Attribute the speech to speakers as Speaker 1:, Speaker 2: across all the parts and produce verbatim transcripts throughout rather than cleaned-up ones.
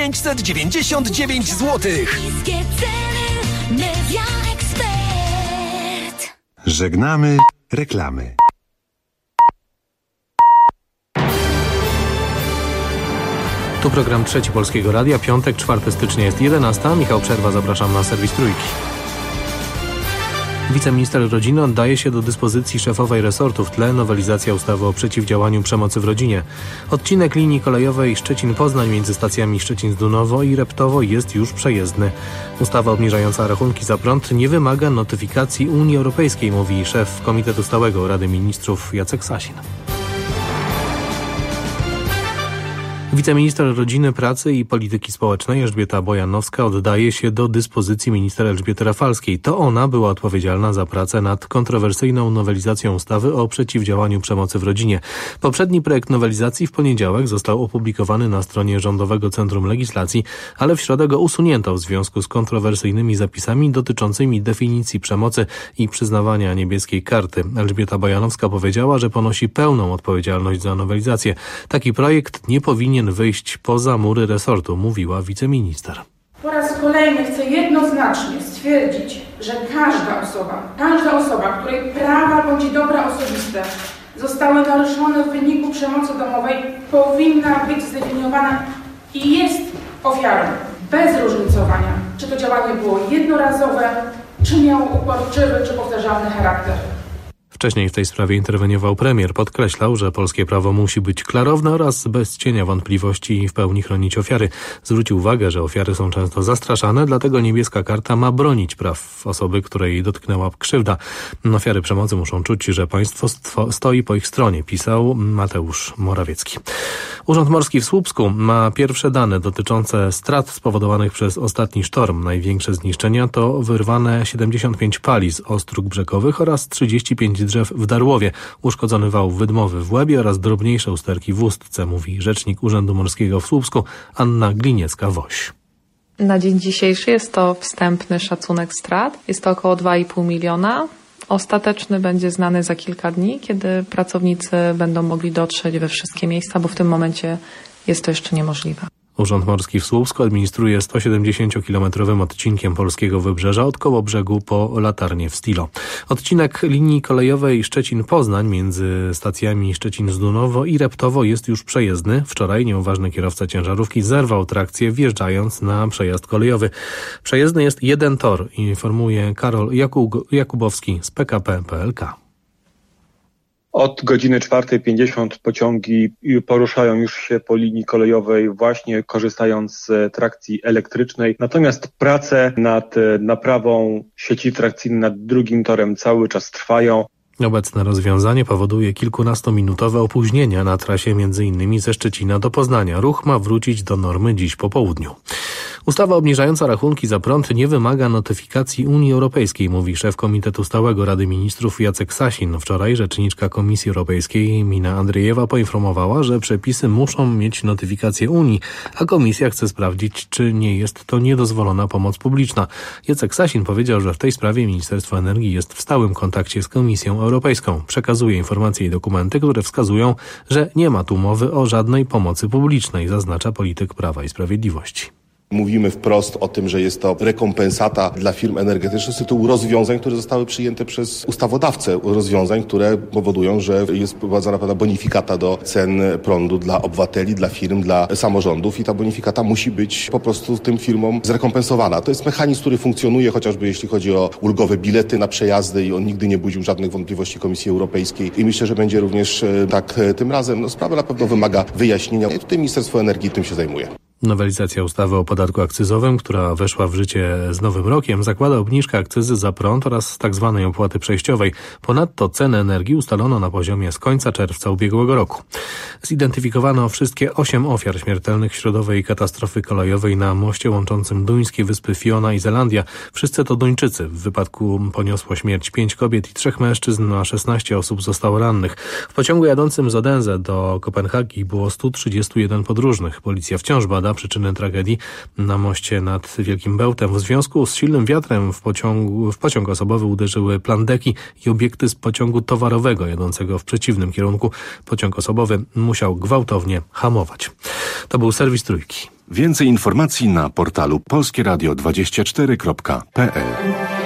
Speaker 1: pięćset dziewięćdziesiąt dziewięć złotych.
Speaker 2: Niskie ceny Media Expert.
Speaker 3: Żegnamy reklamy.
Speaker 4: Tu program Trzeci Polskiego Radia, piątek, czwartego stycznia jest jedenasta. Michał Przerwa, zapraszam na serwis Trójki. Wiceminister rodziny oddaje się do dyspozycji szefowej resortu, w tle nowelizacja ustawy o przeciwdziałaniu przemocy w rodzinie. Odcinek linii kolejowej Szczecin-Poznań między stacjami Szczecin-Zdunowo i Reptowo jest już przejezdny. Ustawa obniżająca rachunki za prąd nie wymaga notyfikacji Unii Europejskiej, mówi szef Komitetu Stałego Rady Ministrów Jacek Sasin. Wiceminister Rodziny, Pracy i Polityki Społecznej Elżbieta Bojanowska oddaje się do dyspozycji minister Elżbiety Rafalskiej. To ona była odpowiedzialna za pracę nad kontrowersyjną nowelizacją ustawy o przeciwdziałaniu przemocy w rodzinie. Poprzedni projekt nowelizacji w poniedziałek został opublikowany na stronie Rządowego Centrum Legislacji, ale w środę go usunięto w związku z kontrowersyjnymi zapisami dotyczącymi definicji przemocy i przyznawania niebieskiej karty. Elżbieta Bojanowska powiedziała, że ponosi pełną odpowiedzialność za nowelizację. Taki projekt nie powinien wyjść poza mury resortu, mówiła wiceminister.
Speaker 5: Po raz kolejny chcę jednoznacznie stwierdzić, że każda osoba, każda osoba, której prawa bądź dobra osobiste zostały naruszone w wyniku przemocy domowej, powinna być zdefiniowana i jest ofiarą, bez różnicowania, czy to działanie było jednorazowe, czy miało uporczywy, czy powtarzalny charakter.
Speaker 4: Wcześniej w tej sprawie interweniował premier. Podkreślał, że polskie prawo musi być klarowne oraz bez cienia wątpliwości w pełni chronić ofiary. Zwrócił uwagę, że ofiary są często zastraszane, dlatego niebieska karta ma bronić praw osoby, której dotknęła krzywda. Ofiary przemocy muszą czuć, że państwo stoi po ich stronie, pisał Mateusz Morawiecki. Urząd Morski w Słupsku ma pierwsze dane dotyczące strat spowodowanych przez ostatni sztorm. Największe zniszczenia to wyrwane siedemdziesiąt pięć pali z ostróg brzegowych oraz trzydzieści pięć drzew w Darłowie, uszkodzony wał wydmowy w Łebie oraz drobniejsze usterki w Ustce, mówi rzecznik Urzędu Morskiego w Słupsku Anna Gliniecka-Woś.
Speaker 6: Na dzień dzisiejszy jest to wstępny szacunek strat. Jest to około dwa i pół miliona. Ostateczny będzie znany za kilka dni, kiedy pracownicy będą mogli dotrzeć we wszystkie miejsca, bo w tym momencie jest to jeszcze niemożliwe.
Speaker 4: Urząd Morski w Słupsku administruje sto siedemdziesięciokilometrowym odcinkiem polskiego wybrzeża od Kołobrzegu po Latarnię w Stilo. Odcinek linii kolejowej Szczecin-Poznań między stacjami Szczecin-Zdunowo i Reptowo jest już przejezdny. Wczoraj nieuważny kierowca ciężarówki zerwał trakcję, wjeżdżając na przejazd kolejowy. Przejezdny jest jeden tor, informuje Karol Jakub- Jakubowski z P K P kropka P L K.
Speaker 7: Od godziny czwartej pięćdziesiąt pociągi poruszają już się po linii kolejowej, właśnie korzystając z trakcji elektrycznej. Natomiast prace nad naprawą sieci trakcyjnej nad drugim torem cały czas trwają.
Speaker 4: Obecne rozwiązanie powoduje kilkunastominutowe opóźnienia na trasie między innymi ze Szczecina do Poznania. Ruch ma wrócić do normy dziś po południu. Ustawa obniżająca rachunki za prąd nie wymaga notyfikacji Unii Europejskiej, mówi szef Komitetu Stałego Rady Ministrów Jacek Sasin. Wczoraj rzeczniczka Komisji Europejskiej Mina Andrzejewa poinformowała, że przepisy muszą mieć notyfikację Unii, a Komisja chce sprawdzić, czy nie jest to niedozwolona pomoc publiczna. Jacek Sasin powiedział, że w tej sprawie Ministerstwo Energii jest w stałym kontakcie z Komisją Europejską. Przekazuje informacje i dokumenty, które wskazują, że nie ma tu mowy o żadnej pomocy publicznej, zaznacza polityk Prawa i Sprawiedliwości.
Speaker 8: Mówimy wprost o tym, że jest to rekompensata dla firm energetycznych z tytułu rozwiązań, które zostały przyjęte przez ustawodawcę. Rozwiązań, które powodują, że jest wprowadzana pewna bonifikata do cen prądu dla obywateli, dla firm, dla samorządów i ta bonifikata musi być po prostu tym firmom zrekompensowana. To jest mechanizm, który funkcjonuje chociażby jeśli chodzi o ulgowe bilety na przejazdy i on nigdy nie budził żadnych wątpliwości Komisji Europejskiej i myślę, że będzie również tak tym razem. No, sprawa na pewno wymaga wyjaśnienia i tutaj Ministerstwo Energii tym się zajmuje.
Speaker 4: Nowelizacja ustawy o podatku akcyzowym, która weszła w życie z nowym rokiem, zakłada obniżkę akcyzy za prąd oraz tzw. opłaty przejściowej. Ponadto cenę energii ustalono na poziomie z końca czerwca ubiegłego roku. Zidentyfikowano wszystkie osiem ofiar śmiertelnych w środowej katastrofy kolejowej na moście łączącym duńskie wyspy Fiona i Zelandia. Wszyscy to Duńczycy. W wypadku poniosło śmierć pięć kobiet i trzech mężczyzn, a szesnaście osób zostało rannych. W pociągu jadącym z Odense do Kopenhagi było sto trzydzieści jeden podróżnych. Policja wciąż bada bada przyczyny tragedii na moście nad Wielkim Bełtem. W związku z silnym wiatrem w, pociągu, w pociąg osobowy uderzyły plandeki i obiekty z pociągu towarowego jadącego w przeciwnym kierunku. Pociąg osobowy musiał gwałtownie hamować. To był serwis Trójki.
Speaker 3: Więcej informacji na portalu polskie radio dwadzieścia cztery kropka p l.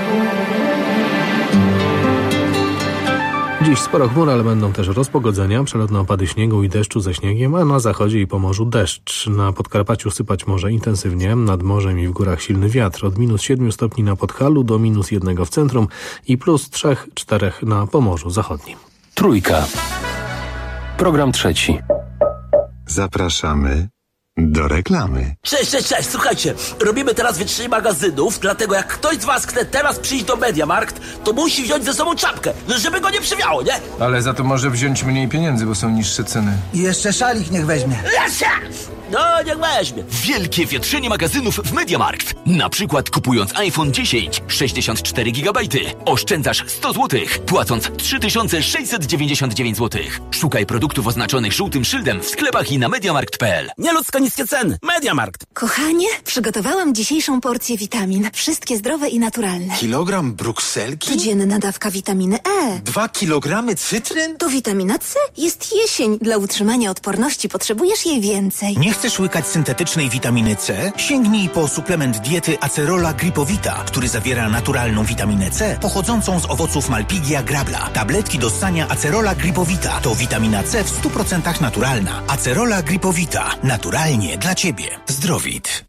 Speaker 4: Dziś sporo chmur, ale będą też rozpogodzenia, przelotne opady śniegu i deszczu ze śniegiem, a na zachodzie i Pomorzu deszcz. Na Podkarpaciu sypać może intensywnie, nad morzem i w górach silny wiatr. Od minus siedmiu stopni na Podhalu do minus jednego w centrum i plus trzech, czterech na Pomorzu Zachodnim.
Speaker 1: Trójka. Program trzeci.
Speaker 3: Zapraszamy do reklamy.
Speaker 9: Cześć, cześć, cześć, słuchajcie, robimy teraz wytrzyj magazynów, dlatego jak ktoś z was chce teraz przyjść do Mediamarkt, to musi wziąć ze sobą czapkę, no żeby go nie przywiało, nie?
Speaker 10: Ale za to może wziąć mniej pieniędzy, bo są niższe ceny.
Speaker 11: I jeszcze szalik niech weźmie.
Speaker 9: No, niech weźmie.
Speaker 1: Wielkie wietrzenie magazynów w Mediamarkt. Na przykład kupując iPhone dziesięć, sześćdziesiąt cztery gigabajty, oszczędzasz sto złotych, płacąc trzy tysiące sześćset dziewięćdziesiąt dziewięć złotych. Szukaj produktów oznaczonych żółtym szyldem w sklepach i na mediamarkt kropka p l.
Speaker 9: Nieludzko niskie ceny. Mediamarkt.
Speaker 2: Kochanie, przygotowałam dzisiejszą porcję witamin. Wszystkie zdrowe i naturalne.
Speaker 11: Kilogram brukselki?
Speaker 2: Codzienna dawka witaminy E.
Speaker 11: Dwa kilogramy cytryn?
Speaker 2: To witamina C. Jest jesień. Dla utrzymania odporności potrzebujesz jej więcej.
Speaker 11: Nie chcesz łykać syntetycznej witaminy C? Sięgnij po suplement diety Acerola Gripowita, który zawiera naturalną witaminę C pochodzącą z owoców Malpighia grabla. Tabletki do ssania Acerola Gripowita to witamina C w stu procentach naturalna. Acerola Gripowita. Naturalnie dla Ciebie. Zdrowit.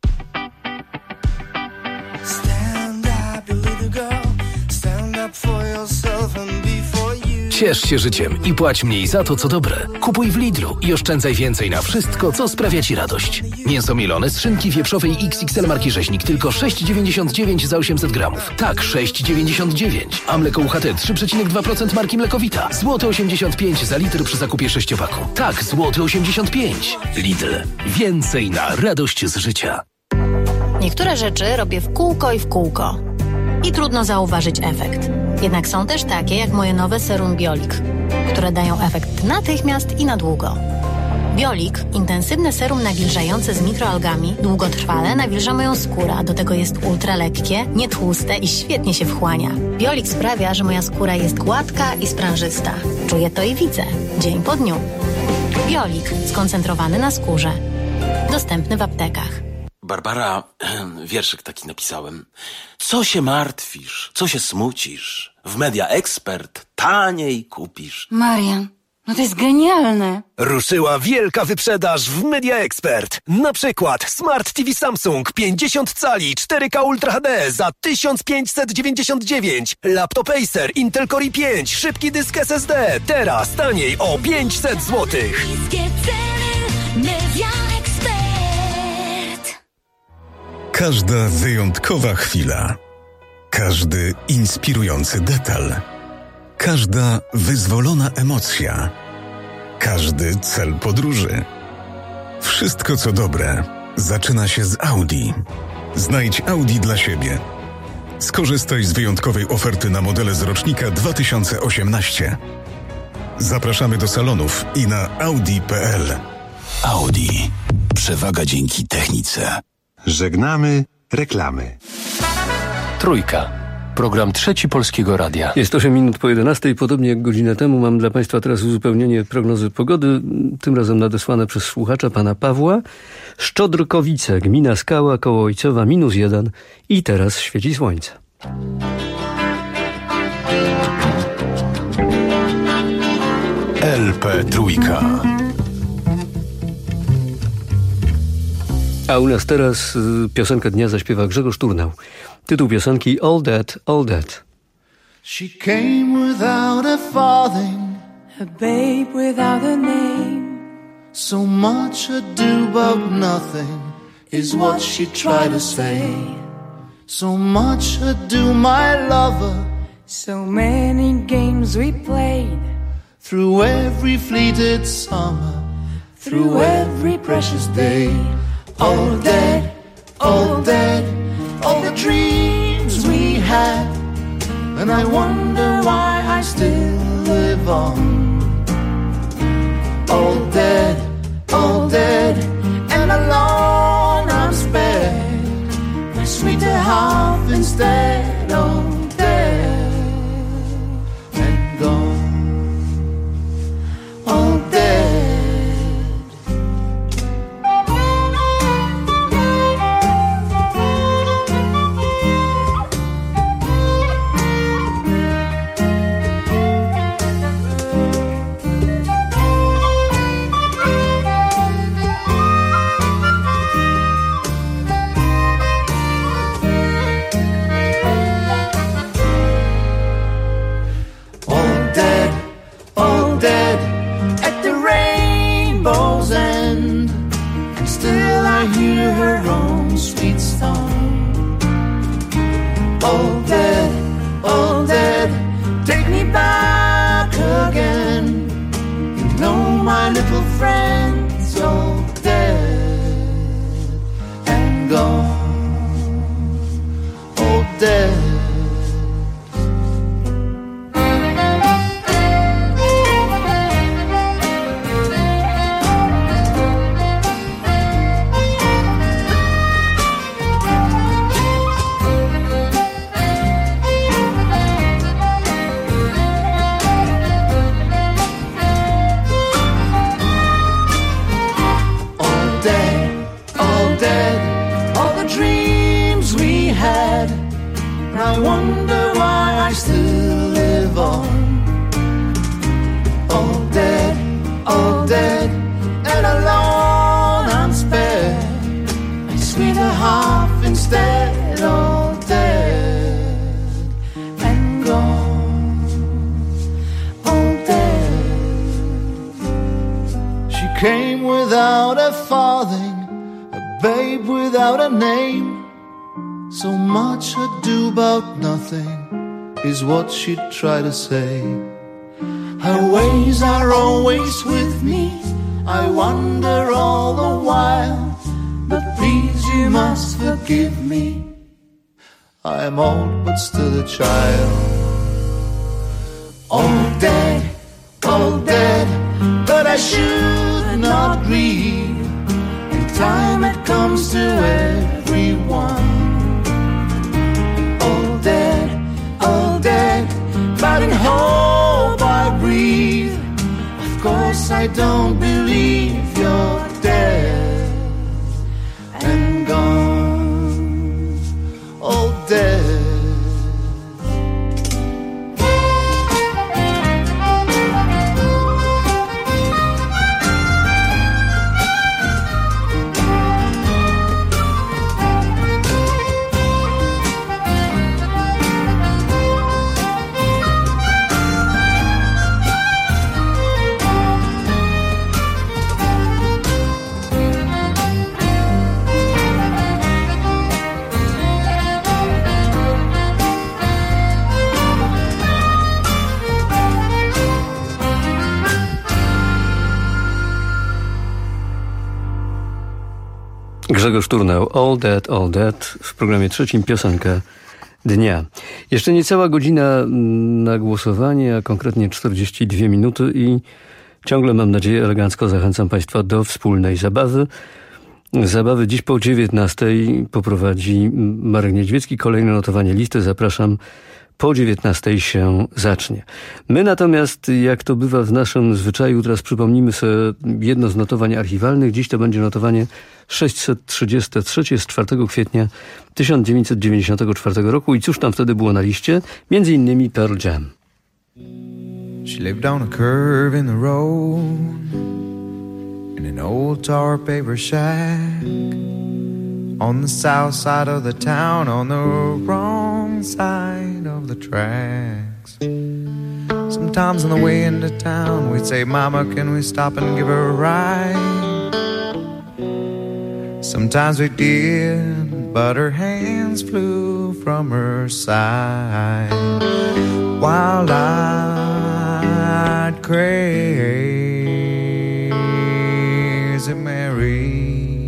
Speaker 12: Stand up, little girl. Stand up for yourself and be for you.
Speaker 1: Ciesz się życiem i płać mniej za to, co dobre. Kupuj w Lidlu i oszczędzaj więcej na wszystko, co sprawia Ci radość. Mięso mielone z szynki wieprzowej X X L marki Rzeźnik tylko sześć dziewięćdziesiąt dziewięć za osiemset gramów. Tak, sześć dziewięćdziesiąt dziewięć. A mleko U H T trzy przecinek dwa procent marki Mlekowita. Złoty osiemdziesiąt pięć za litr przy zakupie sześciopaku. Tak, złoty osiemdziesiąt pięć. Lidl. Więcej na radość z życia.
Speaker 13: Niektóre rzeczy robię w kółko i w kółko. I trudno zauważyć efekt. Jednak są też takie jak moje nowe serum Biolik, które dają efekt natychmiast i na długo. Biolik, intensywne serum nawilżające z mikroalgami, długotrwale nawilża moją skórę, a do tego jest ultralekkie, nietłuste i świetnie się wchłania. Biolik sprawia, że moja skóra jest gładka i sprężysta. Czuję to i widzę, dzień po dniu. Biolik, skoncentrowany na skórze. Dostępny w aptekach.
Speaker 9: Barbara, wierszyk taki napisałem. Co się martwisz, co się smucisz? W Media Expert taniej kupisz.
Speaker 14: Marian, no to jest genialne.
Speaker 1: Ruszyła wielka wyprzedaż w Media Expert. Na przykład Smart T V Samsung pięćdziesiąt cali cztery K Ultra H D za tysiąc pięćset dziewięćdziesiąt dziewięć. Laptop Acer Intel Core i pięć, szybki dysk S S D. Teraz taniej o pięćset złotych.
Speaker 2: Media Expert.
Speaker 15: Każda wyjątkowa chwila, każdy inspirujący detal, każda wyzwolona emocja, każdy cel podróży. Wszystko co dobre zaczyna się z Audi. Znajdź Audi dla siebie. Skorzystaj z wyjątkowej oferty na modele z rocznika dwa tysiące osiemnaście. Zapraszamy do salonów i na audi kropka p l.
Speaker 1: Audi. Przewaga dzięki technice.
Speaker 3: Żegnamy reklamy.
Speaker 1: Trójka. Program trzeci Polskiego Radia.
Speaker 16: Jest osiem minut po jedenastej. Podobnie jak godzinę temu mam dla Państwa teraz uzupełnienie prognozy pogody. Tym razem nadesłane przez słuchacza pana Pawła. Szczodrkowice, gmina Skała koło Ojcowa, minus jeden. I teraz świeci słońce.
Speaker 3: L P Trójka.
Speaker 16: A u nas teraz y, piosenkę dnia zaśpiewa Grzegorz Turnał. Tytuł piosenki All That, All That.
Speaker 12: She came without a farthing,
Speaker 2: A babe without a name.
Speaker 12: so much ado about nothing is what she tried to say. So much ado, my lover,
Speaker 2: So many games we played.
Speaker 12: through every fleeted summer,
Speaker 2: Through every precious day.
Speaker 12: all dead, all dead, all the dreams we had, and I wonder why I still live on. All dead, all dead, and alone and gone, oh dead. I wonder why I still live on. All dead, all dead, and alone and spared. I sweet a half instead, all dead and gone, all dead. She came without a farthing, a babe without a name. So much ado about nothing is what she'd try to say. Her ways are always with me, I wonder all the while. But please you must forgive me, I am old but still a child. All dead, all dead, but I should not grieve. In time it comes to everyone. But in hope I breathe. Of course I don't believe you're dead and gone, oh dead.
Speaker 16: Grzegorz Turnał, All Dead, All Dead, w programie trzecim piosenka dnia. Jeszcze niecała godzina na głosowanie, a konkretnie czterdzieści dwie minuty i ciągle, mam nadzieję, elegancko zachęcam Państwa do wspólnej zabawy. Zabawy dziś po dziewiętnastej poprowadzi Marek Niedźwiecki. Kolejne notowanie listy, zapraszam, po dziewiętnastej się zacznie. My natomiast, jak to bywa w naszym zwyczaju, teraz przypomnimy sobie jedno z notowań archiwalnych. Dziś to będzie notowanie sześćset trzydzieste trzecie z czwartego kwietnia tysiąc dziewięćset dziewięćdziesiątego czwartego roku. I cóż tam wtedy było na liście? Między innymi Pearl Jam.
Speaker 17: She lived on a curve in the road in an old tar paper shack on the south side of the town, on the wrong side of the tracks. Sometimes on the way into town we'd say, Mama, can we stop and give her a ride? Sometimes we did, but her hands flew from her side while I'd crazy Mary.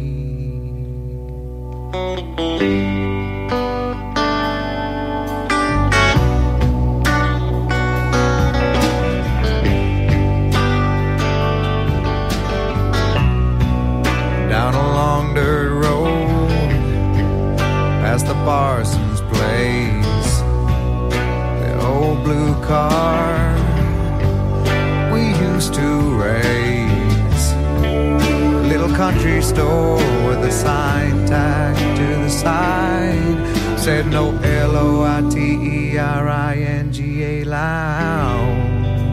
Speaker 17: Down a long dirt road past the Parsons place, the old blue car we used to race, a little country store with a sign tagged to the side said no L O I T E R I N G A lounge.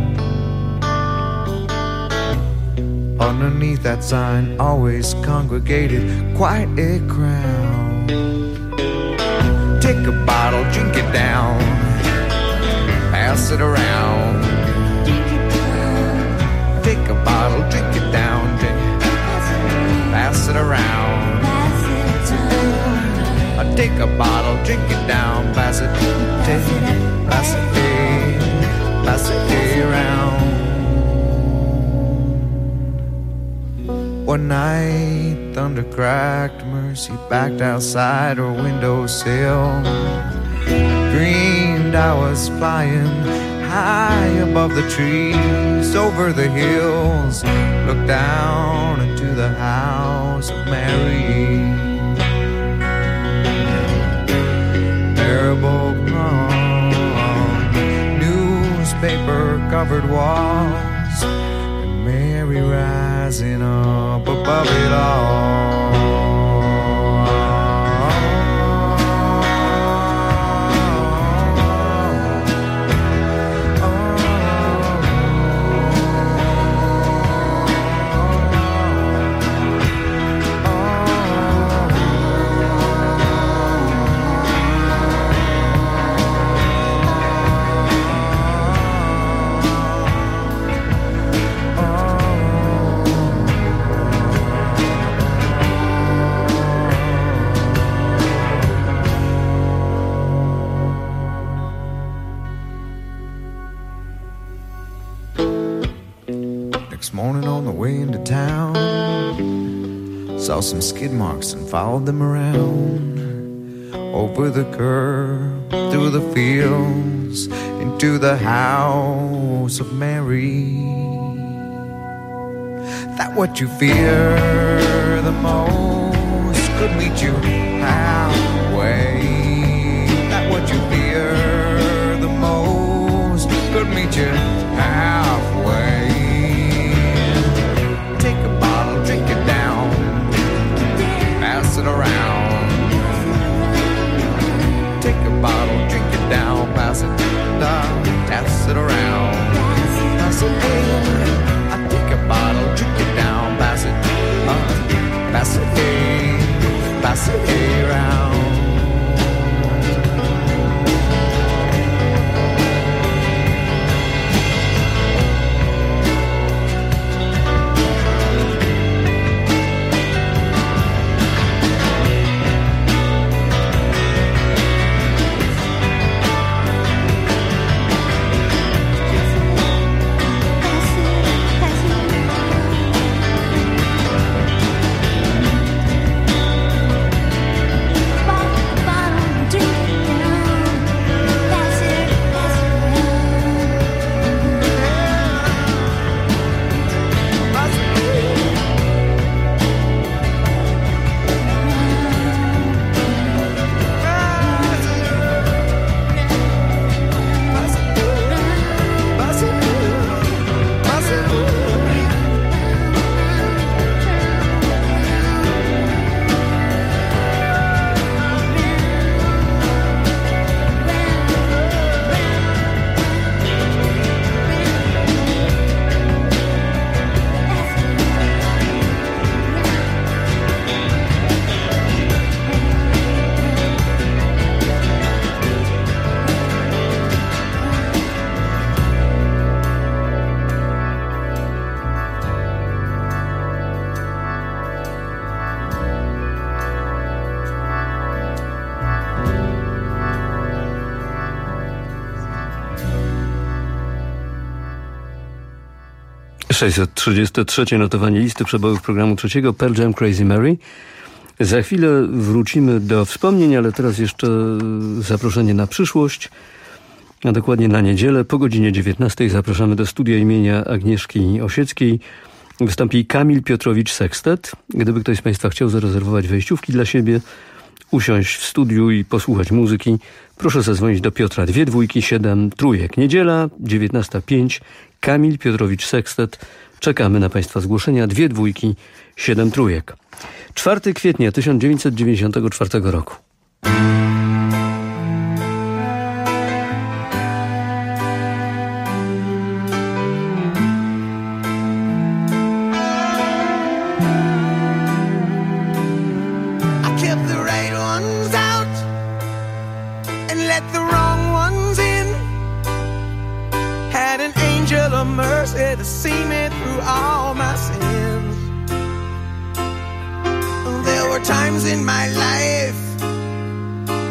Speaker 17: Underneath that sign always congregated quite a crowd. Take a bottle, drink it down, pass it around. Take a bottle, drink it down, drink, pass it around. I take a bottle, drink it down, pass it, take, pass it, pass it around. One night thunder cracked, Mercy backed outside her windowsill. Dreamed I was flying high above the trees, over the hills, looked down into the house of Mary. Marble palm, newspaper covered walls, and Mary rising up above it all. Morning on the way into town, saw some skid marks and followed them around, over the curb, through the fields, into the house of Mary. That what you fear the most could meet you halfway. That what you fear the most could meet you halfway. Drink it down, pass it around. Take a bottle, drink it down, pass it down, pass it around. Pass it in. I take a bottle, drink it down, pass it on, pass it in, pass it around.
Speaker 16: sześćset trzydzieste trzecie notowanie listy przebojów programu trzeciego, Pearl Jam Crazy Mary. Za chwilę wrócimy do wspomnień, ale teraz jeszcze zaproszenie na przyszłość, a dokładnie na niedzielę po godzinie dziewiętnastej zapraszamy do studia imienia Agnieszki Osieckiej. Wystąpi Kamil Piotrowicz Sextet. Gdyby ktoś z Państwa chciał zarezerwować wejściówki dla siebie, usiąść w studiu i posłuchać muzyki, proszę zadzwonić do Piotra. Dwie dwójki, siedem trójek. Niedziela, dziewiętnasta pięć. Kamil Piotrowicz Sextet. Czekamy na Państwa zgłoszenia. Dwie dwójki, siedem trójek. czwartego kwietnia tysiąc dziewięćset dziewięćdziesiątego czwartego roku.
Speaker 18: To see me through all my sins. There were times in my life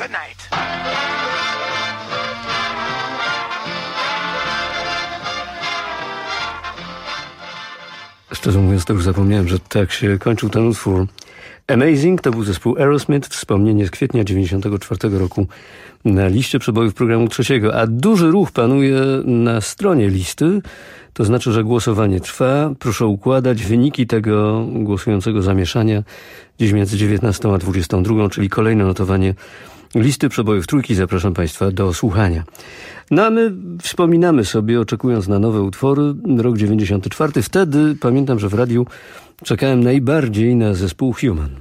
Speaker 18: Good night.
Speaker 16: Szczerze mówiąc, to już zapomniałem, że tak się kończył ten utwór. Amazing to był zespół Aerosmith, wspomnienie z kwietnia dziewięćdziesiątego czwartego roku na liście przebojów programu trzeciego, a duży ruch panuje na stronie listy, to znaczy, że głosowanie trwa. Proszę układać wyniki tego głosującego zamieszania dziś między dziewiętnastą a dwudziestą drugą, czyli kolejne notowanie listy przebojów trójki. Zapraszam Państwa do słuchania. No a my wspominamy sobie, oczekując na nowe utwory, rok dziewięćdziesiąty czwarty. Wtedy pamiętam, że w radiu czekałem najbardziej na zespół Human.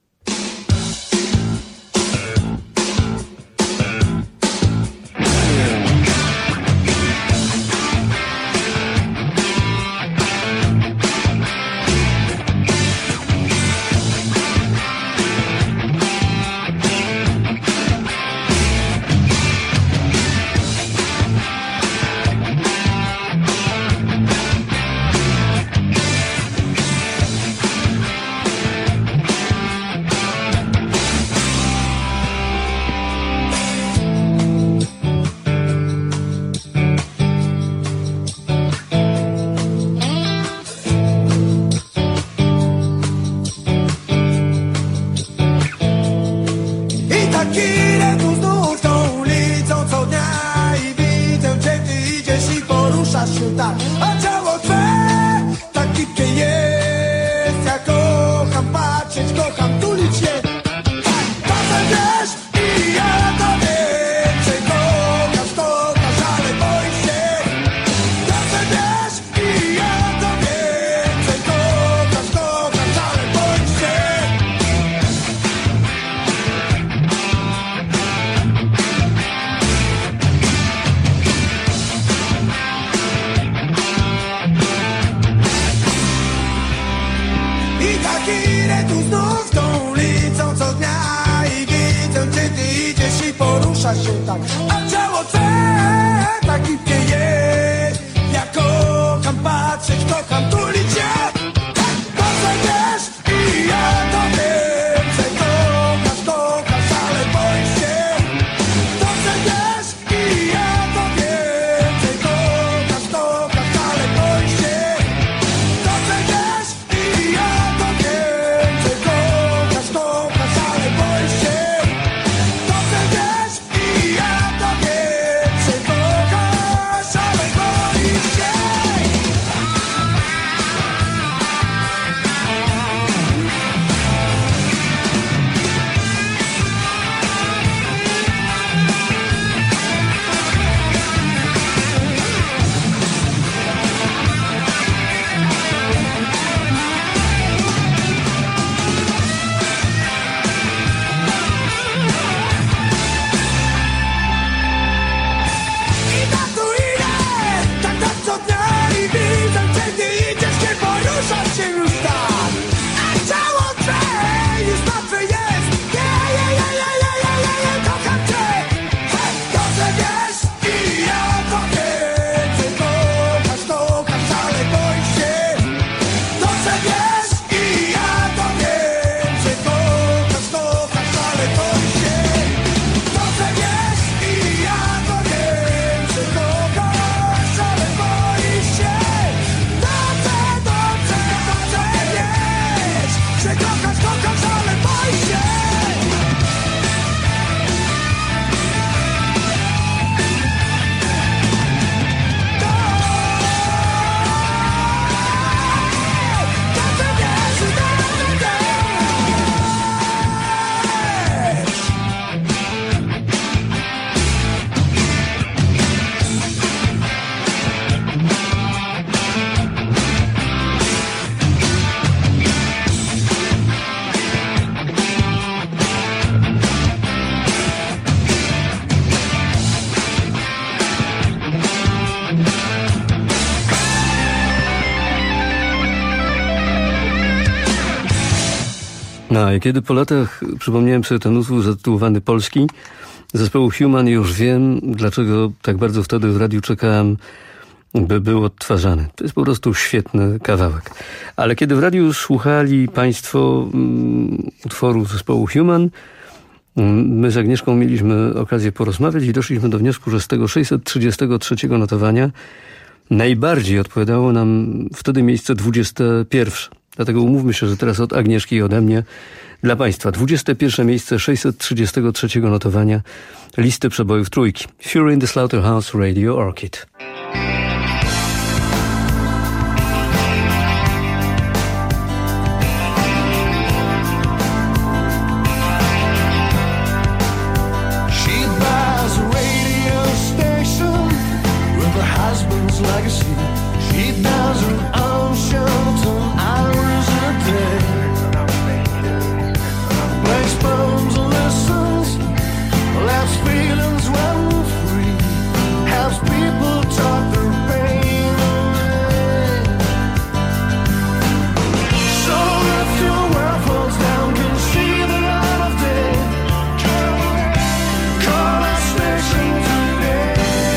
Speaker 16: No i kiedy po latach przypomniałem sobie ten utwór zatytułowany Polski zespołu Human, już wiem, dlaczego tak bardzo wtedy w radiu czekałem, by był odtwarzany. To jest po prostu świetny kawałek. Ale kiedy w radiu słuchali Państwo um, utworu zespołu Human, My z Agnieszką mieliśmy okazję porozmawiać i doszliśmy do wniosku, że z tego sześćset trzydziestego trzeciego notowania najbardziej odpowiadało nam wtedy miejsce dwudzieste pierwsze. Dlatego umówmy się, że teraz od Agnieszki i ode mnie dla Państwa dwudzieste pierwsze miejsce sześćset trzydziestego trzeciego notowania listy przebojów trójki. Fury in the Slaughterhouse, Radio Orchid.
Speaker 12: Legacy. She does her own show till hours a day. Plays poems and listens, laughs feelings when we're free. Helps people talk their pain away. So if your world falls down, can see the light of day. Call our station today.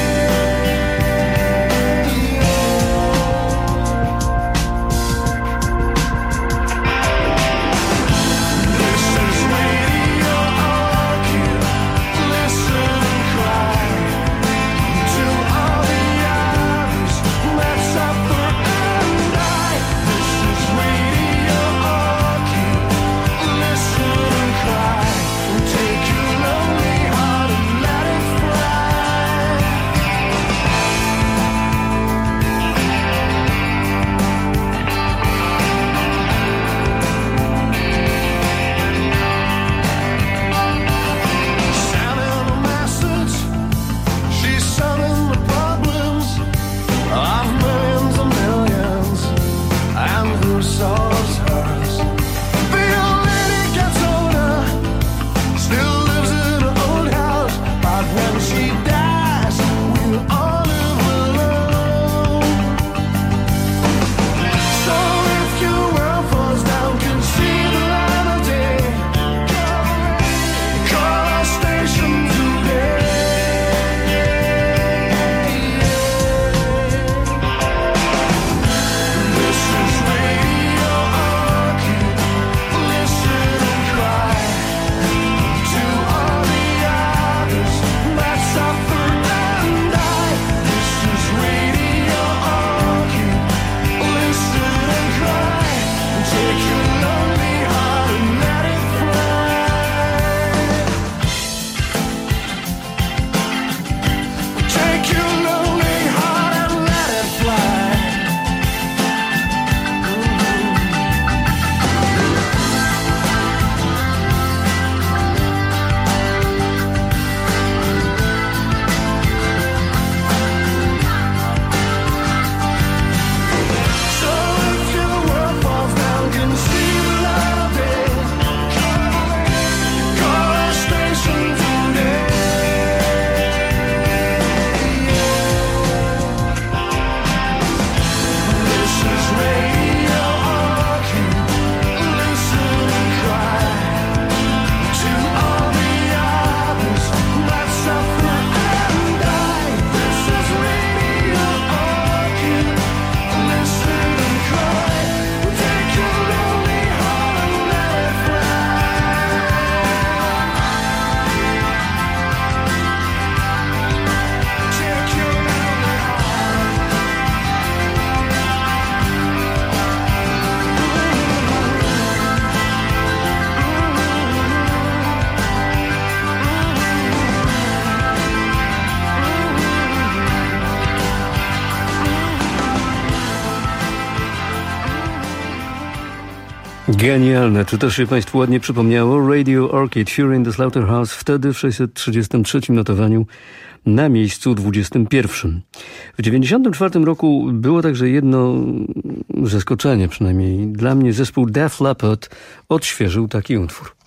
Speaker 16: Genialne. Czy też się Państwu ładnie przypomniało? Radio Orchid, Fury in the Slaughterhouse, wtedy w sześćset trzydziestym trzecim notowaniu na miejscu dwudziestym pierwszym. W dziewięćdziesiątym czwartym roku było także jedno zaskoczenie, przynajmniej dla mnie. Zespół Def Leppard odświeżył taki utwór.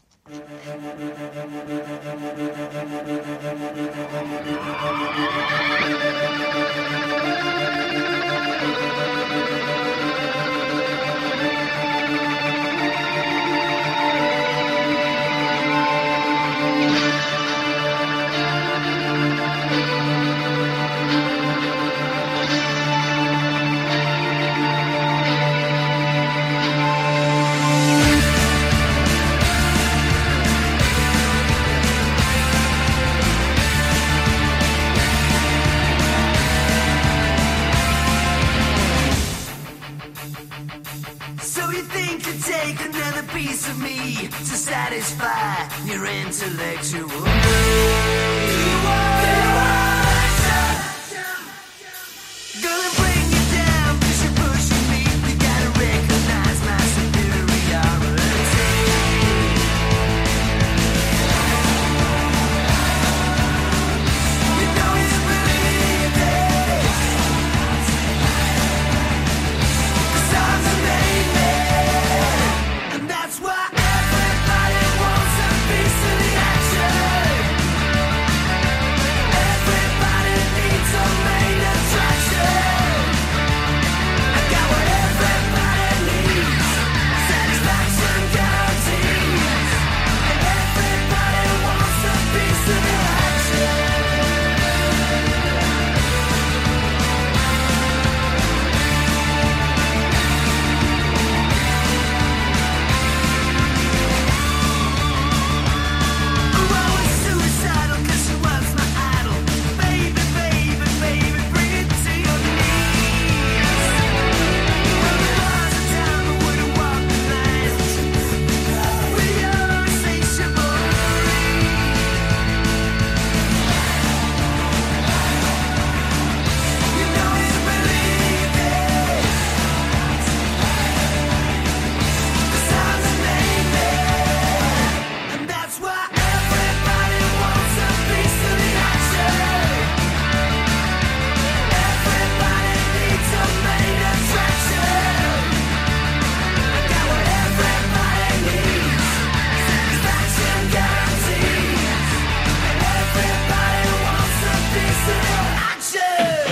Speaker 19: satisfy your intellectual need. Gonna bring you down 'cause you're pushing me. You gotta recognize my superiority. You know you believe it, 'cause I'm the main man, and that's why everybody wants a piece of the action. Everybody needs a main attraction. I got what everybody needs, satisfaction guarantees, and everybody wants a piece of the action. I'm always suicidal 'cause she was my idol. Baby, baby, baby, bring it to your knees. Well, there was a time I would've walked the line with your insatiable greed. You know you believe it, 'cause I'm the main man, and that's why everybody wants a piece of the action. Everybody needs a main attraction. I got what everybody needs, satisfaction guarantees, and everybody wants a piece of the action.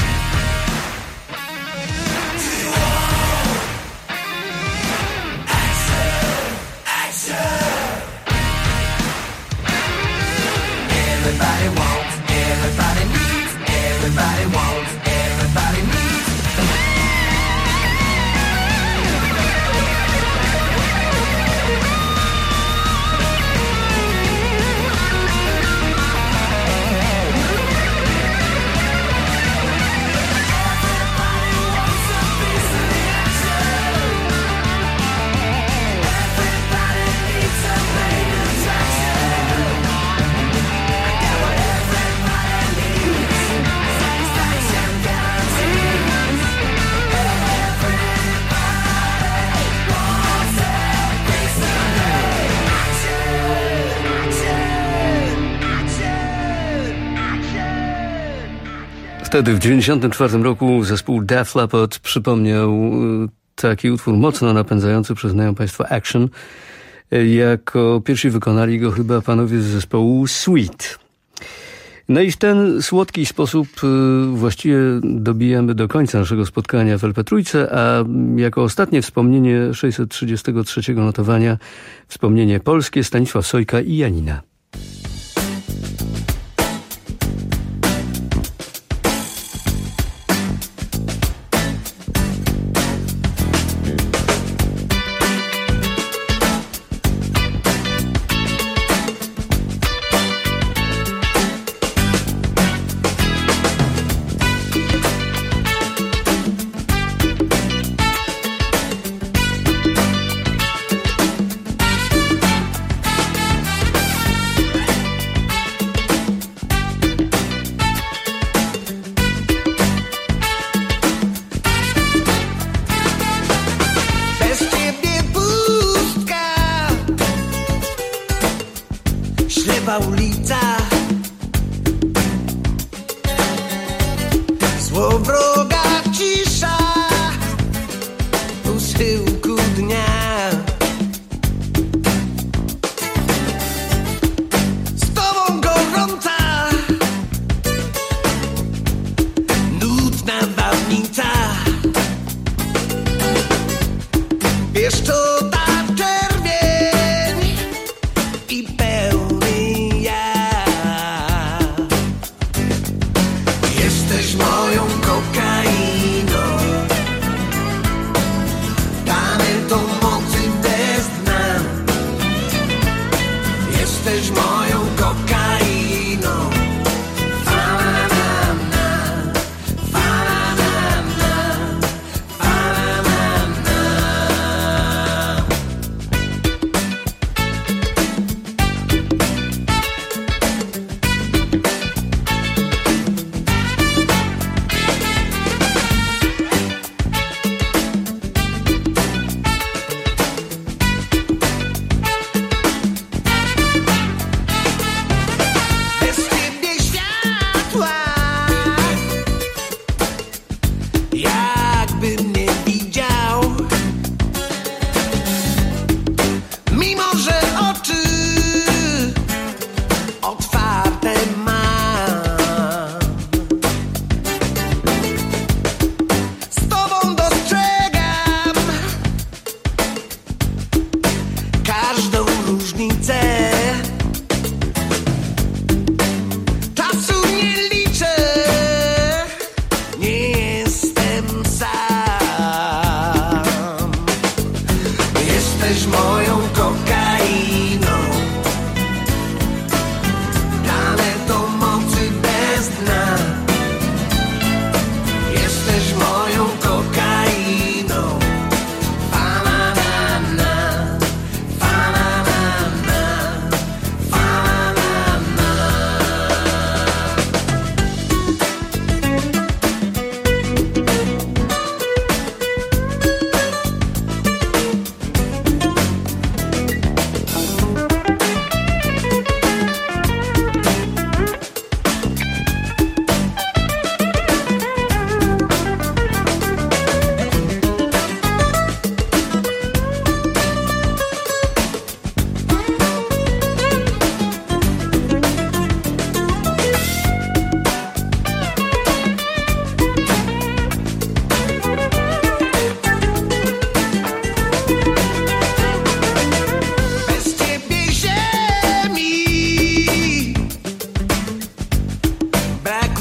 Speaker 19: Everybody wants, everybody needs, everybody wants, everybody needs. Everybody wants a piece of the action. Everybody needs a main attraction. I got what everybody needs, satisfaction guarantees, and everybody wants a piece of the
Speaker 16: Wtedy w dziewięćdziesiątym czwartym roku zespół Def Leppard przypomniał y, taki utwór mocno napędzający, przyznają Państwo, Action. Y, Jako pierwsi wykonali go chyba panowie z zespołu Sweet. No i w ten słodki sposób y, właściwie dobijamy do końca naszego spotkania w el pe Trójce, a jako ostatnie wspomnienie sześćset trzydziestego trzeciego notowania, wspomnienie polskie, Stanisław Sojka i Janina.
Speaker 19: action.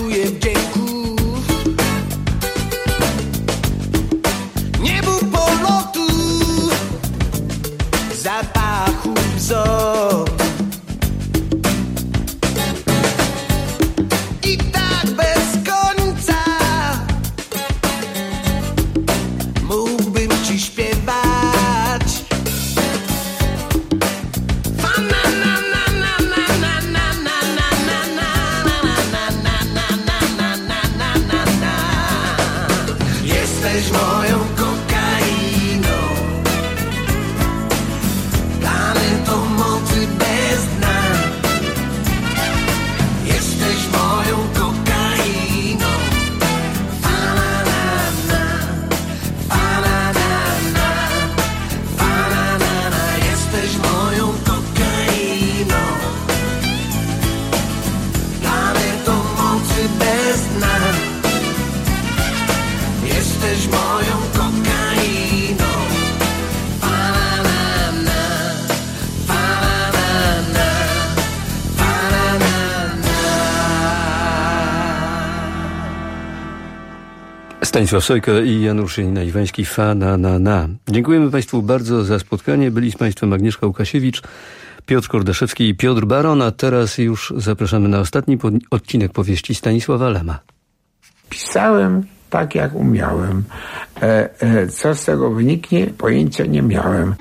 Speaker 19: brakuje wdzięku. Niebu polotu, zapachu bzoru. I tak bez końca mógłbym ci śpiewać. Jesteś moją kokainą, planetą mocy bez dna. Jesteś moją kokainą, fa-na-na-na, fa-na-na-na, fa-na-na-na. Jesteś moją kokainą, planetą mocy bez dna. Jesteś moją kokainą, fa-na-na-na, fa-na-na-na, fa-na-na-na.
Speaker 16: Stanisław Sojka i Janusz Janina-Iwański, fa-na-na-na. Dziękujemy Państwu bardzo za spotkanie. Byli z Państwem Agnieszka Łukasiewicz, Piotr Kordaszewski i Piotr Baron, a teraz już zapraszamy na ostatni pod- odcinek powieści Stanisława Lema.
Speaker 20: Pisałem tak, jak umiałem. E, e, co z tego wyniknie, pojęcia nie miałem.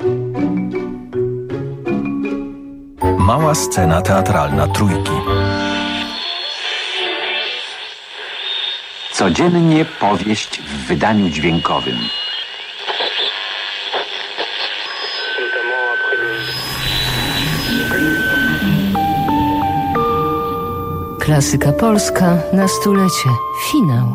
Speaker 21: Mała scena teatralna Trójki.
Speaker 22: Codziennie powieść w wydaniu dźwiękowym.
Speaker 23: Klasyka polska na stulecie. Finał.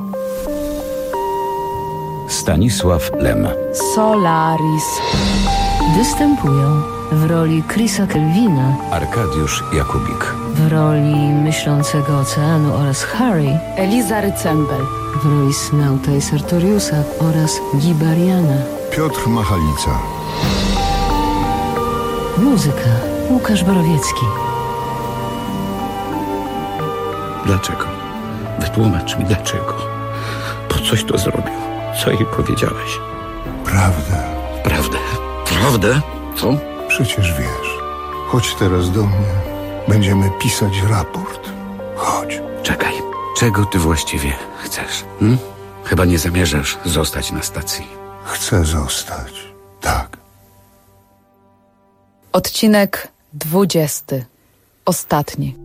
Speaker 22: Stanisław Lem.
Speaker 23: Solaris. Występują w roli Chrisa Kelvina,
Speaker 22: Arkadiusz Jakubik.
Speaker 23: w roli myślącego oceanu oraz Harry, Eliza Rycembel, w roli Snauta i Sartoriusa oraz Gibariana.
Speaker 24: Piotr Machalica.
Speaker 23: Muzyka Łukasz Borowiecki.
Speaker 22: Dlaczego? Wytłumacz mi dlaczego. Po coś to zrobił? Co jej powiedziałeś?
Speaker 24: Prawdę.
Speaker 22: Prawdę? Prawdę? Co?
Speaker 24: Przecież wiesz. Chodź teraz do mnie. Będziemy pisać raport. Chodź.
Speaker 22: Czekaj. Czego ty właściwie chcesz? Hm? Chyba nie zamierzasz zostać na stacji.
Speaker 24: Chcę zostać. Tak.
Speaker 25: Odcinek dwudziesty. Ostatni.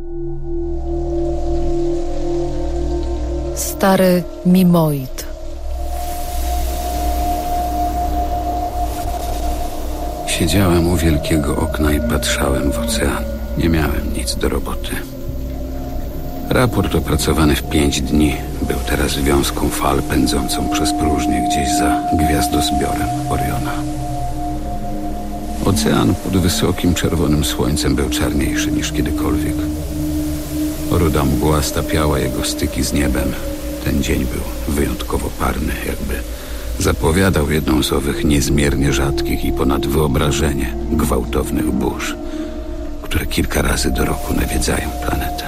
Speaker 25: Stary Mimoid.
Speaker 22: Siedziałem u wielkiego okna i patrzałem w ocean. Nie miałem nic do roboty. Raport opracowany w pięć dni był teraz wiązką fal pędzącą przez próżnię gdzieś za gwiazdozbiorem Oriona. Ocean pod wysokim czerwonym słońcem był czarniejszy niż kiedykolwiek. Ruda mgła stapiała jego styki z niebem. Ten dzień był wyjątkowo parny, jakby zapowiadał jedną z owych niezmiernie rzadkich i ponad wyobrażenie gwałtownych burz, które kilka razy do roku nawiedzają planetę.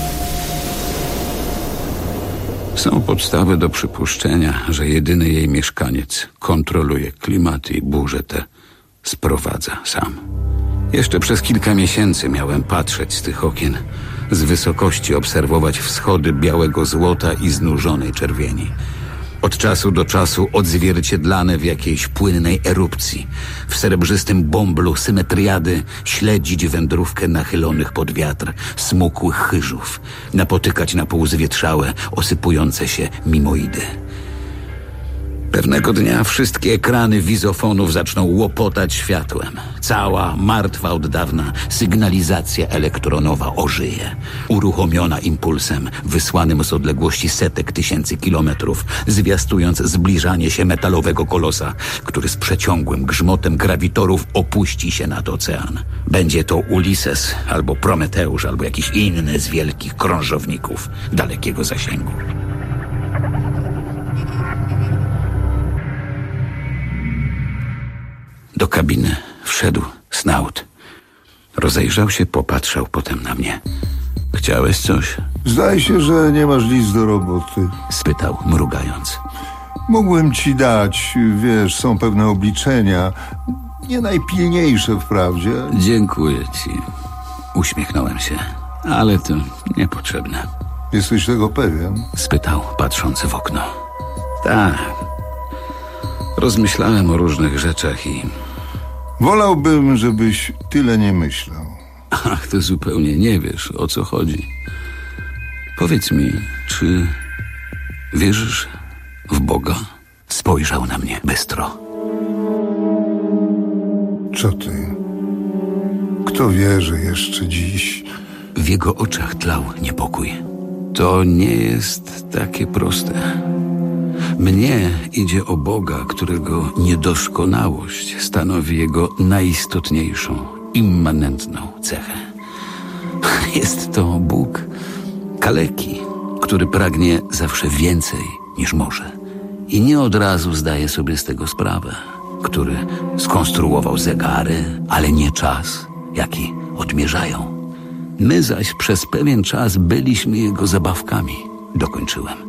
Speaker 22: Są podstawy do przypuszczenia, że jedyny jej mieszkaniec kontroluje klimat i burze te sprowadza sam. Jeszcze przez kilka miesięcy miałem patrzeć z tych okien, z wysokości obserwować wschody białego złota i znużonej czerwieni. Od czasu do czasu odzwierciedlane w jakiejś płynnej erupcji, w srebrzystym bąblu symetriady śledzić wędrówkę nachylonych pod wiatr smukłych chyżów, napotykać na pół zwietrzałe, osypujące się mimoidy. Pewnego dnia wszystkie ekrany wizofonów zaczną łopotać światłem. Cała martwa od dawna sygnalizacja elektronowa ożyje. Uruchomiona impulsem wysłanym z odległości setek tysięcy kilometrów, zwiastując zbliżanie się metalowego kolosa, który z przeciągłym grzmotem grawitorów opuści się nad ocean. Będzie to Ulises, albo Prometeusz, albo jakiś inny z wielkich krążowników dalekiego zasięgu. Do kabiny wszedł Snaut. Rozejrzał się, popatrzał potem na mnie. Chciałeś coś?
Speaker 24: Zdaje się, że nie masz nic do roboty.
Speaker 22: Spytał, mrugając.
Speaker 24: Mógłbym ci dać, wiesz, są pewne obliczenia. Nie najpilniejsze wprawdzie.
Speaker 22: Dziękuję ci. Uśmiechnąłem się, ale to niepotrzebne.
Speaker 24: Jesteś tego pewien?
Speaker 22: Spytał, patrząc w okno. Tak. Rozmyślałem o różnych rzeczach i...
Speaker 24: Wolałbym, żebyś tyle nie myślał.
Speaker 22: Ach, to zupełnie nie wiesz, o co chodzi. Powiedz mi, czy wierzysz w Boga? Spojrzał na mnie bystro.
Speaker 24: Co ty? Kto wierzy jeszcze dziś?
Speaker 22: W jego oczach tlał niepokój. To nie jest takie proste. Mnie idzie o Boga, którego niedoskonałość stanowi jego najistotniejszą, immanentną cechę. Jest to Bóg kaleki, który pragnie zawsze więcej niż może i nie od razu zdaje sobie z tego sprawę, który skonstruował zegary, ale nie czas, jaki odmierzają. My zaś przez pewien czas byliśmy jego zabawkami, dokończyłem.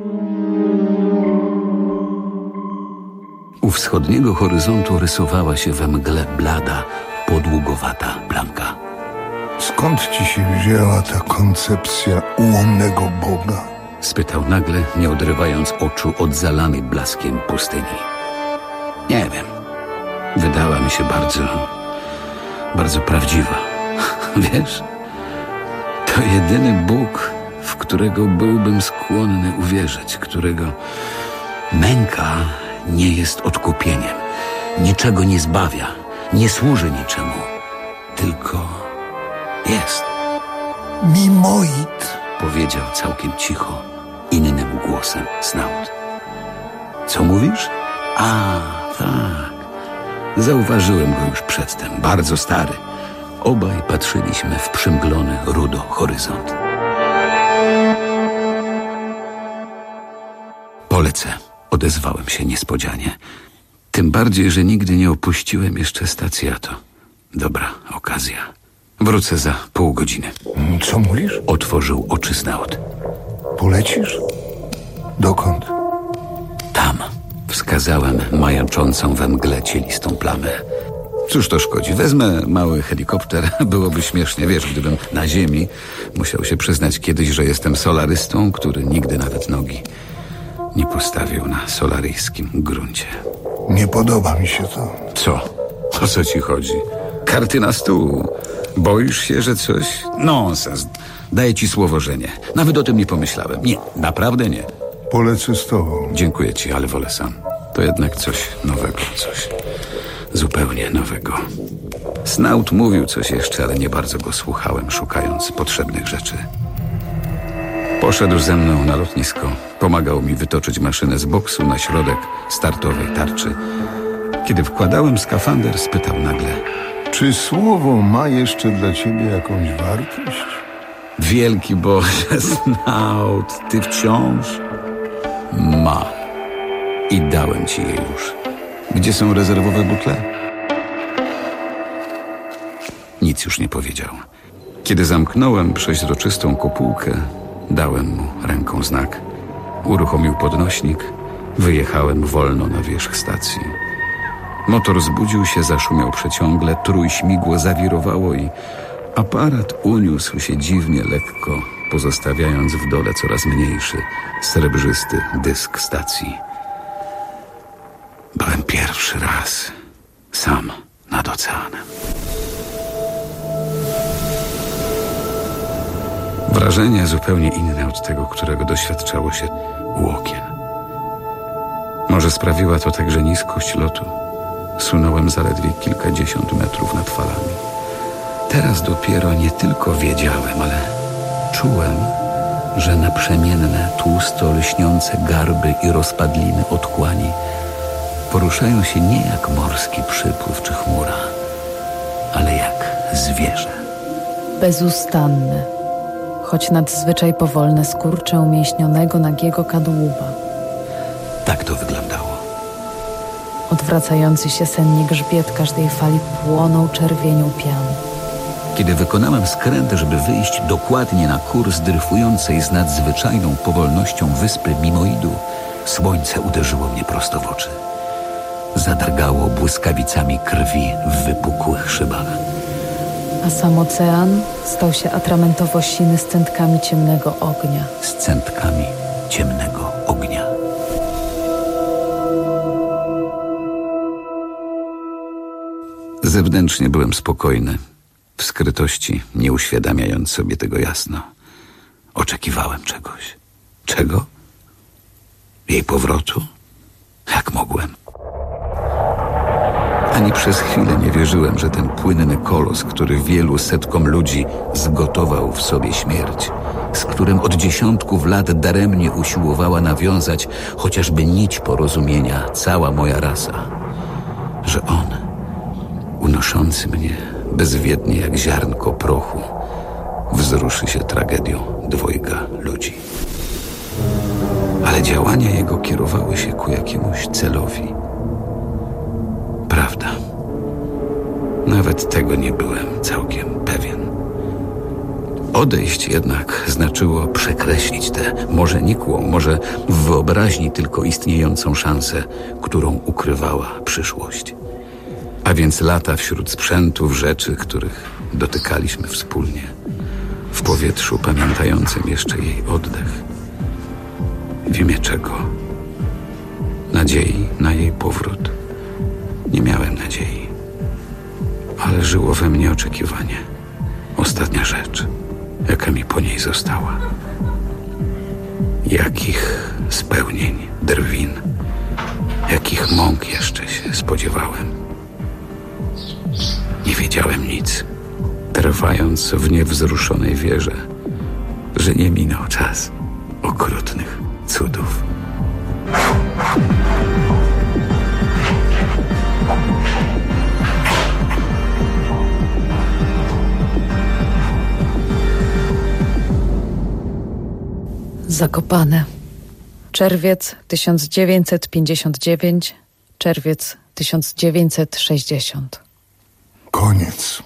Speaker 22: U wschodniego horyzontu rysowała się we mgle blada, podługowata plamka.
Speaker 24: Skąd ci się wzięła ta koncepcja ułomnego Boga?
Speaker 22: Spytał nagle, nie odrywając oczu od zalanej blaskiem pustyni. Nie wiem. Wydała mi się bardzo, bardzo prawdziwa. Wiesz, to jedyny Bóg, w którego byłbym skłonny uwierzyć, którego męka nie jest odkupieniem, niczego nie zbawia, nie służy niczemu, tylko jest.
Speaker 24: Mimoid,
Speaker 22: powiedział całkiem cicho, innym głosem Snout. Co mówisz? A, tak. Zauważyłem go już przedtem, bardzo stary. Obaj patrzyliśmy w przymglony rudo horyzont. Polecę, odezwałem się niespodzianie. Tym bardziej, że nigdy nie opuściłem jeszcze stacji, a to dobra okazja. Wrócę za pół godziny.
Speaker 24: Co mówisz?
Speaker 22: Otworzył oczy Snout.
Speaker 24: Polecisz? Dokąd?
Speaker 22: Tam. Wskazałem majączącą we mgle cielistą plamę. Cóż to szkodzi? Wezmę mały helikopter. Byłoby śmiesznie, wiesz, gdybym na ziemi musiał się przyznać kiedyś, że jestem solarystą, który nigdy nawet nogi nie postawił na solaryjskim gruncie.
Speaker 24: Nie podoba mi się to.
Speaker 22: Co? O co ci chodzi? Karty na stół. Boisz się, że coś? Nonsens. Daję ci słowo, że nie. Nawet o tym nie pomyślałem. Nie, naprawdę nie.
Speaker 24: Polecę z tobą.
Speaker 22: Dziękuję ci, ale wolę sam. To jednak coś nowego, coś zupełnie nowego. Snout mówił coś jeszcze, ale nie bardzo go słuchałem, szukając potrzebnych rzeczy. Poszedł ze mną na lotnisko. Pomagał mi wytoczyć maszynę z boksu na środek startowej tarczy. Kiedy wkładałem skafander, spytał nagle:
Speaker 24: czy słowo ma jeszcze dla ciebie jakąś wartość?
Speaker 22: Wielki Boże, Snout, ty wciąż? Ma. I dałem ci je już. Gdzie są rezerwowe butle? Nic już nie powiedział. Kiedy zamknąłem przeźroczystą kopułkę, dałem mu ręką znak. Uruchomił podnośnik. Wyjechałem wolno na wierzch stacji. Motor zbudził się, zaszumiał przeciągle, trójśmigło zawirowało i aparat uniósł się dziwnie lekko, pozostawiając w dole coraz mniejszy, srebrzysty dysk stacji. Byłem pierwszy raz sam nad oceanem. Wrażenie zupełnie inne od tego, którego doświadczało się u okien. Może sprawiła to także niskość lotu. Sunąłem zaledwie kilkadziesiąt metrów nad falami. Teraz dopiero nie tylko wiedziałem, ale czułem, że naprzemienne, tłusto lśniące garby i rozpadliny otchłani poruszają się nie jak morski przypływ czy chmura, ale jak zwierzę.
Speaker 25: Bezustanne, choć nadzwyczaj powolne skurcze umięśnionego nagiego kadłuba.
Speaker 22: Tak to wyglądało.
Speaker 25: Odwracający się sennie grzbiet każdej fali płonął czerwienią piany.
Speaker 22: Kiedy wykonałem skręt, żeby wyjść dokładnie na kurs dryfującej z nadzwyczajną powolnością wyspy Mimoidu, słońce uderzyło mnie prosto w oczy. Zadrgało błyskawicami krwi w wypukłych szybach.
Speaker 25: A sam ocean stał się atramentowo-siny scętkami ciemnego ognia.
Speaker 22: Scętkami ciemnego ognia. Zewnętrznie byłem spokojny, w skrytości nie uświadamiając sobie tego jasno. Oczekiwałem czegoś. Czego? Jej powrotu? Jak mogłem? Ani przez chwilę nie wierzyłem, że ten płynny kolos, który wielu setkom ludzi zgotował w sobie śmierć, z którym od dziesiątków lat daremnie usiłowała nawiązać chociażby nić porozumienia cała moja rasa, że on, unoszący mnie bezwiednie jak ziarnko prochu, wzruszy się tragedią dwojga ludzi. Ale działania jego kierowały się ku jakiemuś celowi. Prawda. Nawet tego nie byłem całkiem pewien. Odejść jednak znaczyło przekreślić tę, może nikłą, może w wyobraźni tylko istniejącą szansę, którą ukrywała przyszłość. A więc lata wśród sprzętów, rzeczy, których dotykaliśmy wspólnie, w powietrzu pamiętającym jeszcze jej oddech. W imię czego? Nadziei na jej powrót. Nie miałem nadziei, ale żyło we mnie oczekiwanie. Ostatnia rzecz, jaka mi po niej została. Jakich spełnień, drwin, jakich mąk jeszcze się spodziewałem. Nie wiedziałem nic, trwając w niewzruszonej wierze, że nie minął czas okrutnych cudów.
Speaker 25: Zakopane. Czerwiec tysiąc dziewięćset pięćdziesiąt dziewięć, czerwiec tysiąc dziewięćset sześćdziesiąt.
Speaker 24: Koniec.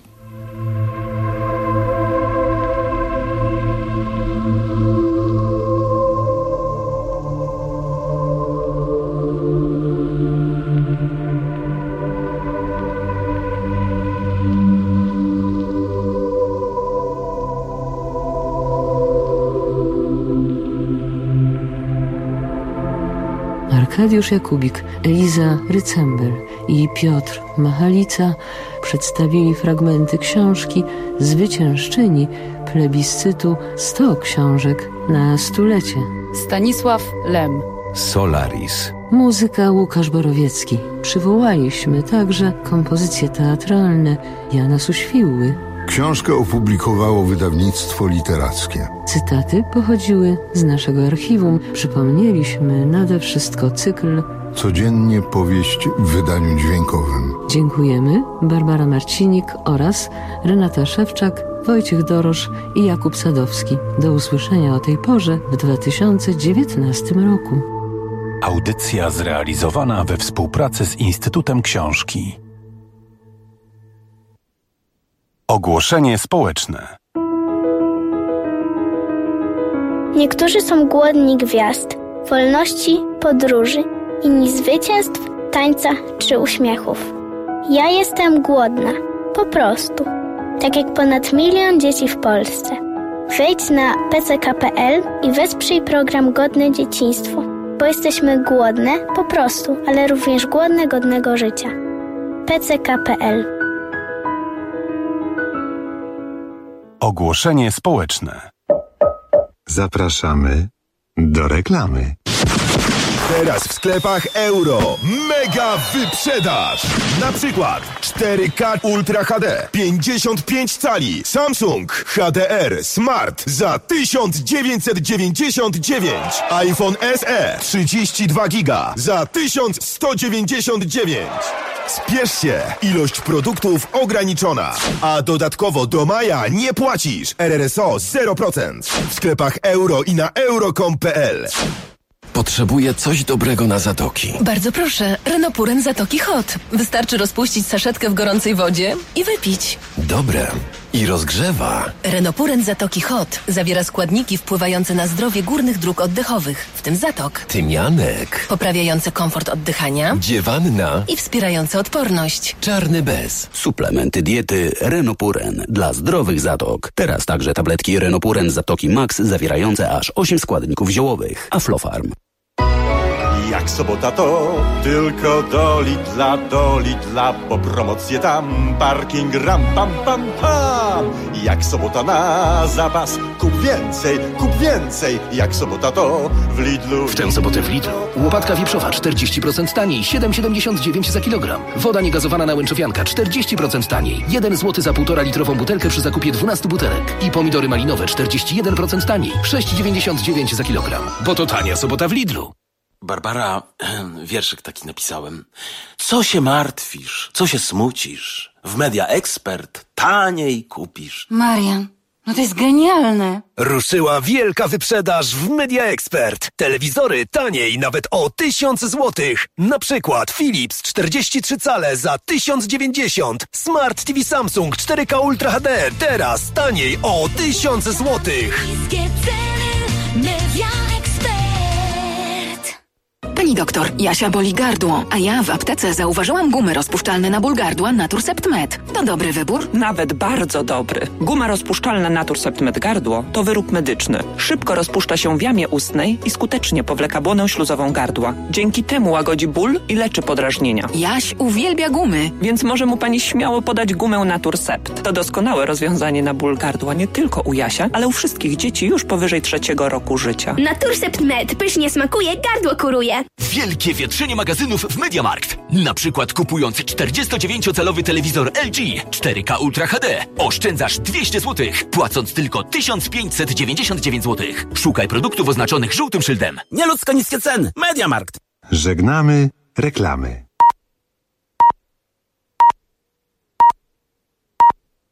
Speaker 23: Arkadiusz Jakubik, Eliza Rycembel i Piotr Machalica przedstawili fragmenty książki Zwyciężczyni plebiscytu sto książek na stulecie.
Speaker 25: Stanisław Lem.
Speaker 22: Solaris.
Speaker 23: Muzyka Łukasz Borowiecki. Przywołaliśmy także kompozycje teatralne Jana Suświłły.
Speaker 24: Książkę opublikowało wydawnictwo literackie.
Speaker 23: Cytaty pochodziły z naszego archiwum. Przypomnieliśmy nade wszystko cykl
Speaker 24: Codziennie powieść w wydaniu dźwiękowym.
Speaker 23: Dziękujemy Barbara Marcinik oraz Renata Szewczak, Wojciech Dorosz i Jakub Sadowski. Do usłyszenia o tej porze w dwa tysiące dziewiętnastym roku.
Speaker 21: Audycja zrealizowana we współpracy z Instytutem Książki. Ogłoszenie społeczne.
Speaker 4: Niektórzy są głodni gwiazd, wolności, podróży, inni zwycięstw, tańca czy uśmiechów. Ja jestem głodna, po prostu. Tak jak ponad milion dzieci w Polsce. Wejdź na p c k kropka p l i wesprzyj program Godne Dzieciństwo, bo jesteśmy głodne, po prostu, ale również głodne godnego życia. p c k kropka p l.
Speaker 21: Ogłoszenie społeczne.
Speaker 5: Zapraszamy do reklamy.
Speaker 6: Teraz w sklepach Euro mega wyprzedaż! Na przykład cztery K Ultra H D pięćdziesiąt pięć cali Samsung H D R Smart za tysiąc dziewięćset dziewięćdziesiąt dziewięć, iPhone S E trzydzieści dwa giga za tysiąc sto dziewięćdziesiąt dziewięć. Spiesz się, ilość produktów ograniczona, a dodatkowo do maja nie płacisz. R R S O zero procent. W sklepach Euro i na euro kropka com kropka p l.
Speaker 7: Potrzebuję coś dobrego na zatoki.
Speaker 8: Bardzo proszę, Renopuren Zatoki Hot. Wystarczy rozpuścić saszetkę w gorącej wodzie i wypić.
Speaker 7: Dobre. I rozgrzewa.
Speaker 8: Renopuren Zatoki Hot zawiera składniki wpływające na zdrowie górnych dróg oddechowych, w tym zatok.
Speaker 7: Tymianek.
Speaker 8: Poprawiające komfort oddychania.
Speaker 7: Dziewanna.
Speaker 8: I wspierające odporność.
Speaker 7: Czarny bez.
Speaker 9: Suplementy diety Renopuren dla zdrowych zatok. Teraz także tabletki Renopuren Zatoki Max zawierające aż osiem składników ziołowych. Aflofarm.
Speaker 10: Jak sobota to tylko do Lidla, do Lidla, bo promocje tam, parking ram, pam, pam, pam. Jak sobota na zapas, kup więcej, kup więcej. Jak sobota to w Lidlu.
Speaker 1: W tę sobotę w Lidlu. Łopatka wieprzowa czterdzieści procent taniej, siedem siedemdziesiąt dziewięć za kilogram. Woda niegazowana nałęczowianka czterdzieści procent taniej, jeden złoty za półtora litrową butelkę przy zakupie dwunastu butelek. I pomidory malinowe czterdzieści jeden procent taniej, sześć dziewięćdziesiąt dziewięć za kilogram. Bo to tania sobota w Lidlu.
Speaker 11: Barbara, wierszyk taki napisałem. Co się martwisz, co się smucisz? W Media Expert taniej kupisz.
Speaker 14: Marian, no to jest genialne.
Speaker 13: Ruszyła wielka wyprzedaż w Media Expert. Telewizory taniej nawet o tysiąc złotych. Na przykład Philips czterdzieści trzy cale za tysiąc dziewięćdziesiąt. Smart T V Samsung cztery K Ultra H D teraz taniej o tysiąc złotych.
Speaker 26: Pani doktor, Jasia boli gardło, a ja w aptece zauważyłam gumy rozpuszczalne na ból gardła Naturcept Med. To dobry wybór?
Speaker 27: Nawet bardzo dobry. Guma rozpuszczalna Naturcept Med gardło to wyrób medyczny. Szybko rozpuszcza się w jamie ustnej i skutecznie powleka błonę śluzową gardła. Dzięki temu łagodzi ból i leczy podrażnienia.
Speaker 26: Jaś uwielbia gumy.
Speaker 27: Więc może mu pani śmiało podać gumę Naturcept. To doskonałe rozwiązanie na ból gardła nie tylko u Jasia, ale u wszystkich dzieci już powyżej trzeciego roku życia.
Speaker 4: Naturcept Med pysznie smakuje, gardło kuruje.
Speaker 28: Wielkie wietrzenie magazynów w MediaMarkt. Na przykład kupując czterdziestodziewięciocalowy telewizor L G cztery K Ultra H D oszczędzasz dwieście złotych, płacąc tylko tysiąc pięćset dziewięćdziesiąt dziewięć złotych. Szukaj produktów oznaczonych żółtym szyldem.
Speaker 11: Nieludzko niskie ceny. MediaMarkt.
Speaker 5: Żegnamy reklamy.